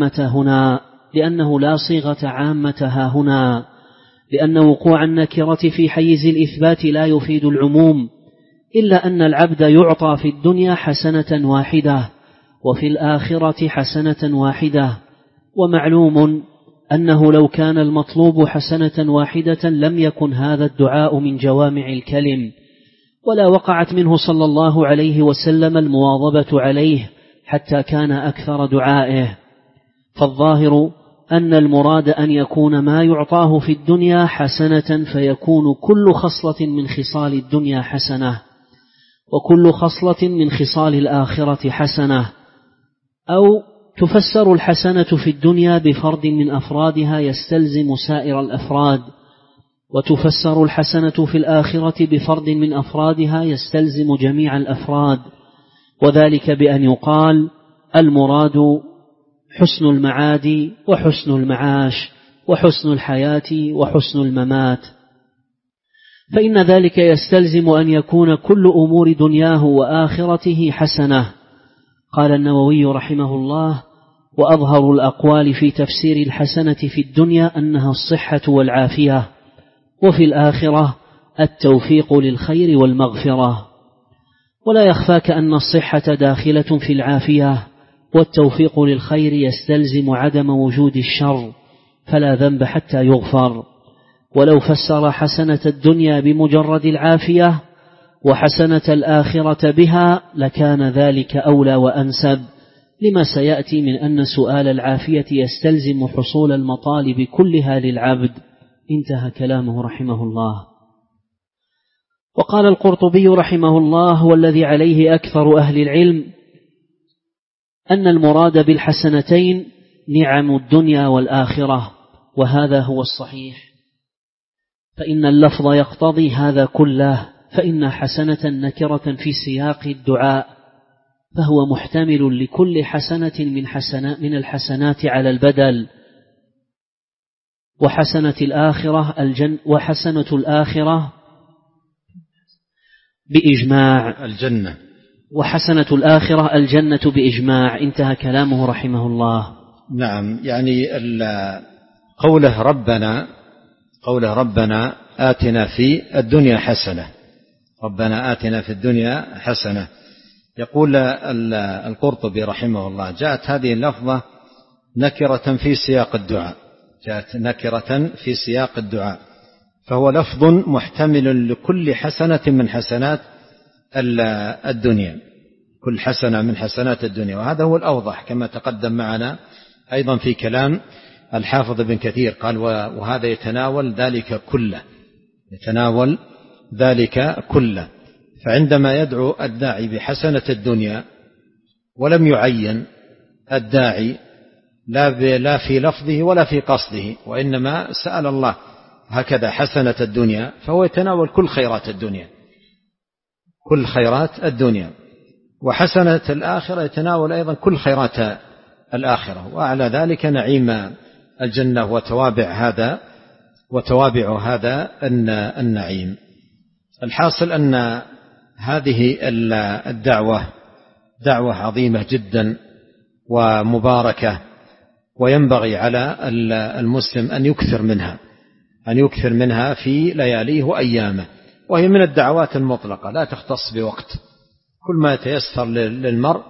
عامتها هنا، لأن وقوع النكرة في حيز الإثبات لا يفيد العموم، إلا أن العبد يعطى في الدنيا حسنة واحدة وفي الآخرة حسنة واحدة. ومعلوم أنه لو كان المطلوب حسنة واحدة لم يكن هذا الدعاء من جوامع الكلم، ولا وقعت منه صلى الله عليه وسلم المواظبة عليه حتى كان أكثر دعائه. فالظاهر أن المراد أن يكون ما يعطاه في الدنيا حسنة، فيكون كل خصلة من خصال الدنيا حسنة، وكل خصلة من خصال الآخرة حسنة. أو تفسر الحسنة في الدنيا بفرد من أفرادها يستلزم سائر الأفراد، وتفسر الحسنة في الآخرة بفرد من أفرادها يستلزم جميع الأفراد، وذلك بأن يقال: المراد حسن المعاد وحسن المعاش وحسن الحياة وحسن الممات، فإن ذلك يستلزم أن يكون كل أمور دنياه وآخرته حسنة. قال النووي رحمه الله: وأظهر الأقوال في تفسير الحسنة في الدنيا أنها الصحة والعافية، وفي الآخرة التوفيق للخير والمغفرة. ولا يخفاك أن الصحة داخلة في العافية، والتوفيق للخير يستلزم عدم وجود الشر، فلا ذنب حتى يغفر. ولو فسر حسنة الدنيا بمجرد العافية وحسنة الآخرة بها لكان ذلك أولى وأنسب، لما سيأتي من أن سؤال العافية يستلزم حصول المطالب كلها للعبد. انتهى كلامه رحمه الله. وقال القرطبي رحمه الله: والذي عليه أكثر أهل العلم أن المراد بالحسنتين نعم الدنيا والآخرة، وهذا هو الصحيح، فإن اللفظ يقتضي هذا كله، فإن حسنة نكرة في سياق الدعاء، فهو محتمل لكل حسنة من الحسنات على البدل. وحسنة الآخرة بإجماع الجنة، وحسنة الآخرة الجنة بإجماع. انتهى كلامه رحمه الله. نعم، يعني قوله ربنا آتنا في الدنيا حسنة، ربنا آتنا في الدنيا حسنة. يقول القرطبي رحمه الله: جاءت هذه اللفظة نكرة في سياق الدعاء، فهو لفظ محتمل لكل حسنة من حسنات الدنيا. كل حسنة من حسنات الدنيا. وهذا هو الأوضح كما تقدم معنا أيضا في كلام الحافظ ابن كثير، قال وهذا يتناول ذلك كله، يتناول ذلك كله. فعندما يدعو الداعي بحسنة الدنيا ولم يعين الداعي لا في لفظه ولا في قصده، وإنما سأل الله هكذا حسنة الدنيا، فهو يتناول كل خيرات الدنيا، كل خيرات الدنيا. وحسنة الآخرة يتناول أيضا كل خيرات الآخرة، وأعلى ذلك نعيم الجنة وتوابع هذا النعيم. الحاصل أن هذه الدعوة دعوة عظيمة جدا ومباركة، وينبغي على المسلم أن يكثر منها في لياليه وأيامه. وهي من الدعوات المطلقة لا تختص بوقت، كل ما يتيسر للمرء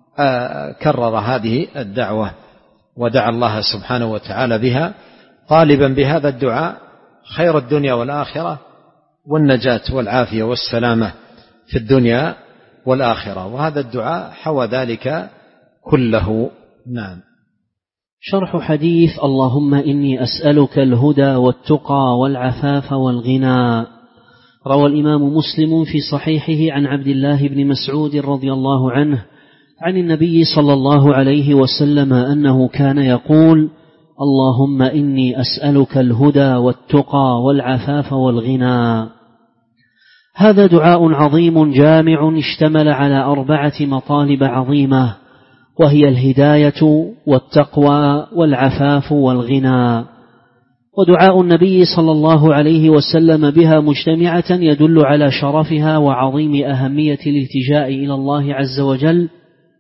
كرر هذه الدعوة ودعا الله سبحانه وتعالى بها، طالبا بهذا الدعاء خير الدنيا والآخرة والنجاة والعافية والسلامة في الدنيا والآخرة. وهذا الدعاء حوى ذلك كله. نعم. شرح حديث اللهم إني أسألك الهدى والتقى والعفاف والغنى. روى الإمام مسلم في صحيحه عن عبد الله بن مسعود رضي الله عنه عن النبي صلى الله عليه وسلم أنه كان يقول اللهم إني أسألك الهدى والتقى والعفاف والغنى. هذا دعاء عظيم جامع اشتمل على 4 مطالب عظيمة، وهي الهداية والتقوى والعفاف والغنى. ودعاء النبي صلى الله عليه وسلم بها مجتمعة يدل على شرفها وعظيم أهمية الالتجاء إلى الله عز وجل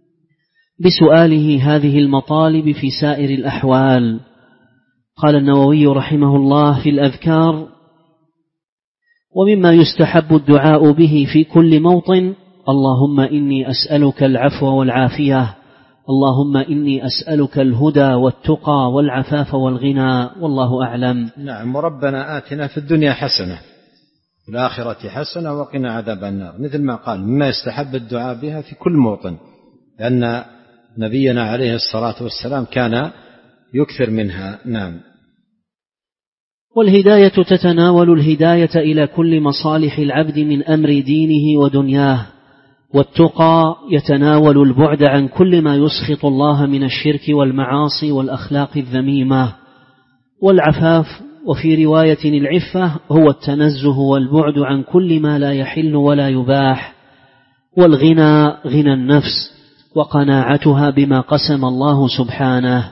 بسؤاله هذه المطالب في سائر الأحوال. قال النووي رحمه الله في الأذكار: ومما يستحب الدعاء به في كل موطن اللهم إني أسألك العفو والعافية، اللهم إني أسألك الهدى والتقى والعفاف والغنى، والله أعلم. نعم. وربنا آتنا في الدنيا حسنة في الآخرة حسنة وقنا عذاب النار، مثل ما قال مما يستحب الدعاء بها في كل موطن، لأن نبينا عليه الصلاة والسلام كان يكثر منها. نعم. والهداية تتناول الهداية إلى كل مصالح العبد من أمر دينه ودنياه، والتقى يتناول البعد عن كل ما يسخط الله من الشرك والمعاصي والأخلاق الذميمة، والعفاف وفي رواية العفة هو التنزه والبعد عن كل ما لا يحل ولا يباح، والغنى غنى النفس وقناعتها بما قسم الله سبحانه.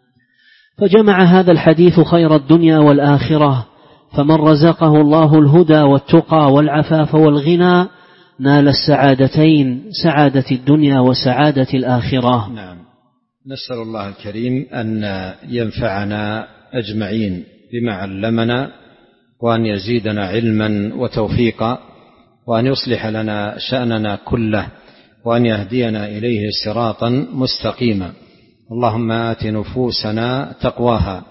فجمع هذا الحديث خير الدنيا والآخرة، فمن رزقه الله الهدى والتقى والعفاف والغنى نال السعادتين، سعادة الدنيا وسعادة الآخرة. نعم. نسأل الله الكريم أن ينفعنا أجمعين بما علمنا، وأن يزيدنا علما وتوفيقا، وأن يصلح لنا شأننا كله، وأن يهدينا إليه صراطا مستقيما. اللهم آت نفوسنا تقواها،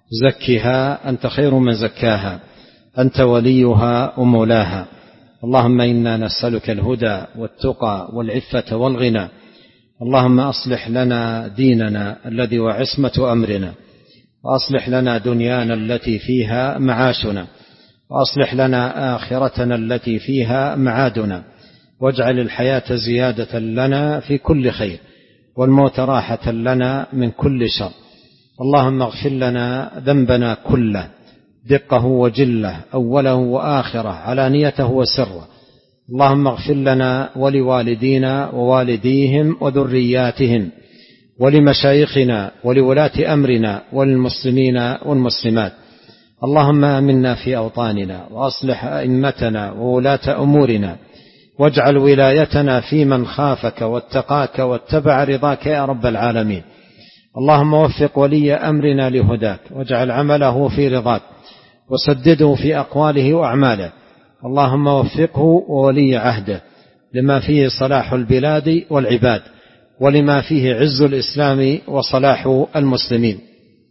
زكها أنت خير من زكاها، أنت وليها ومولاها. اللهم إنا نسألك الهدى والتقى والعفة والغنى. اللهم أصلح لنا ديننا الذي هو عصمة أمرنا، وأصلح لنا دنيانا التي فيها معاشنا، وأصلح لنا آخرتنا التي فيها معادنا، واجعل الحياة زيادة لنا في كل خير، والموت راحة لنا من كل شر. اللهم اغفر لنا ذنبنا كله، دقه وجله، أوله وآخره، علانيته وسره. اللهم اغفر لنا ولوالدينا ووالديهم وذرياتهم، ولمشايخنا ولولاة أمرنا وللمسلمين والمسلمات. اللهم آمنا في أوطاننا، وأصلح أئمتنا وولاة أمورنا، واجعل ولايتنا في من خافك واتقاك واتبع رضاك يا رب العالمين. اللهم وفق ولي أمرنا لهداك، واجعل عمله في رضاك، وسدده في أقواله وأعماله. اللهم وفقه وولي عهده لما فيه صلاح البلاد والعباد، ولما فيه عز الإسلام وصلاح المسلمين.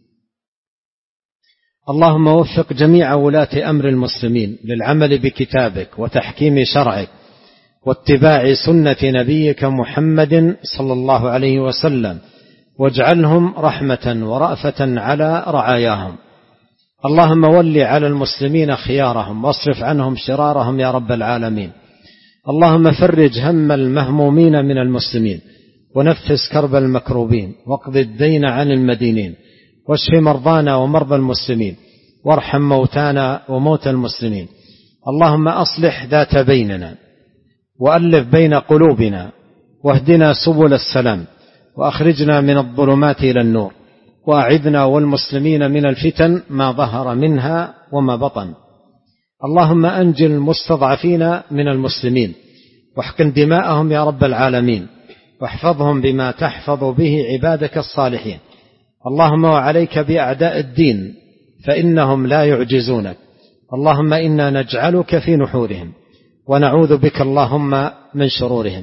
اللهم وفق جميع ولاة أمر المسلمين للعمل بكتابك وتحكيم شرعك، واتباع سنة نبيك محمد صلى الله عليه وسلم، واجعلهم رحمة ورأفة على رعاياهم. اللهم ول على المسلمين خيارهم واصرف عنهم شرارهم يا رب العالمين. اللهم فرج هم المهمومين من المسلمين، ونفس كرب المكروبين، واقض الدين عن المدينين، واشف مرضانا ومرضى المسلمين، وارحم موتانا وموتى المسلمين. اللهم أصلح ذات بيننا، وألف بين قلوبنا، واهدنا سبل السلام، وأخرجنا من الظلمات إلى النور، وأعذنا والمسلمين من الفتن ما ظهر منها وما بطن. اللهم أنجل المستضعفين من المسلمين، واحقن دماءهم يا رب العالمين، واحفظهم بما تحفظ به عبادك الصالحين. اللهم وعليك بأعداء الدين فإنهم لا يعجزونك. اللهم إنا نجعلك في نحورهم، ونعوذ بك اللهم من شرورهم.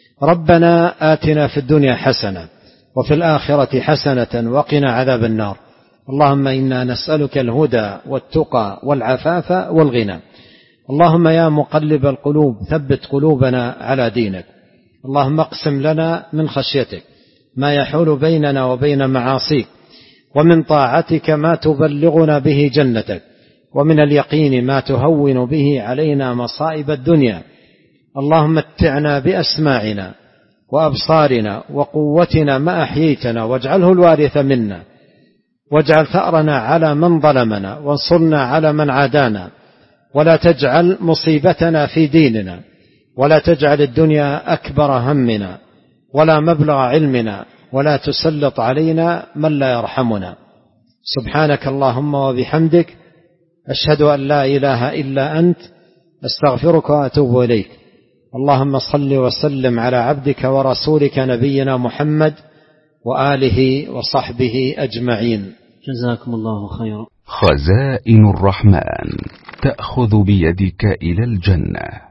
ربنا آتنا في الدنيا حسنة وفي الآخرة حسنة وقنا عذاب النار. اللهم إنا نسألك الهدى والتقى والعفاف والغنى. اللهم يا مقلب القلوب ثبت قلوبنا على دينك. اللهم اقسم لنا من خشيتك ما يحول بيننا وبين معاصيك، ومن طاعتك ما تبلغنا به جنتك، ومن اليقين ما تهون به علينا مصائب الدنيا. اللهم متعنا بأسماعنا وأبصارنا وقوتنا ما أحييتنا، واجعله الوارث منا، واجعل ثأرنا على من ظلمنا، وانصرنا على من عادانا، ولا تجعل مصيبتنا في ديننا، ولا تجعل الدنيا أكبر همنا ولا مبلغ علمنا، ولا تسلط علينا من لا يرحمنا. سبحانك اللهم وبحمدك، أشهد أن لا إله إلا أنت، أستغفرك وأتوب إليك. اللهم صل وسلم على عبدك ورسولك نبينا محمد وآله وصحبه أجمعين. جزاكم الله خيرا. خزائن الرحمن تأخذ بيدك إلى الجنة.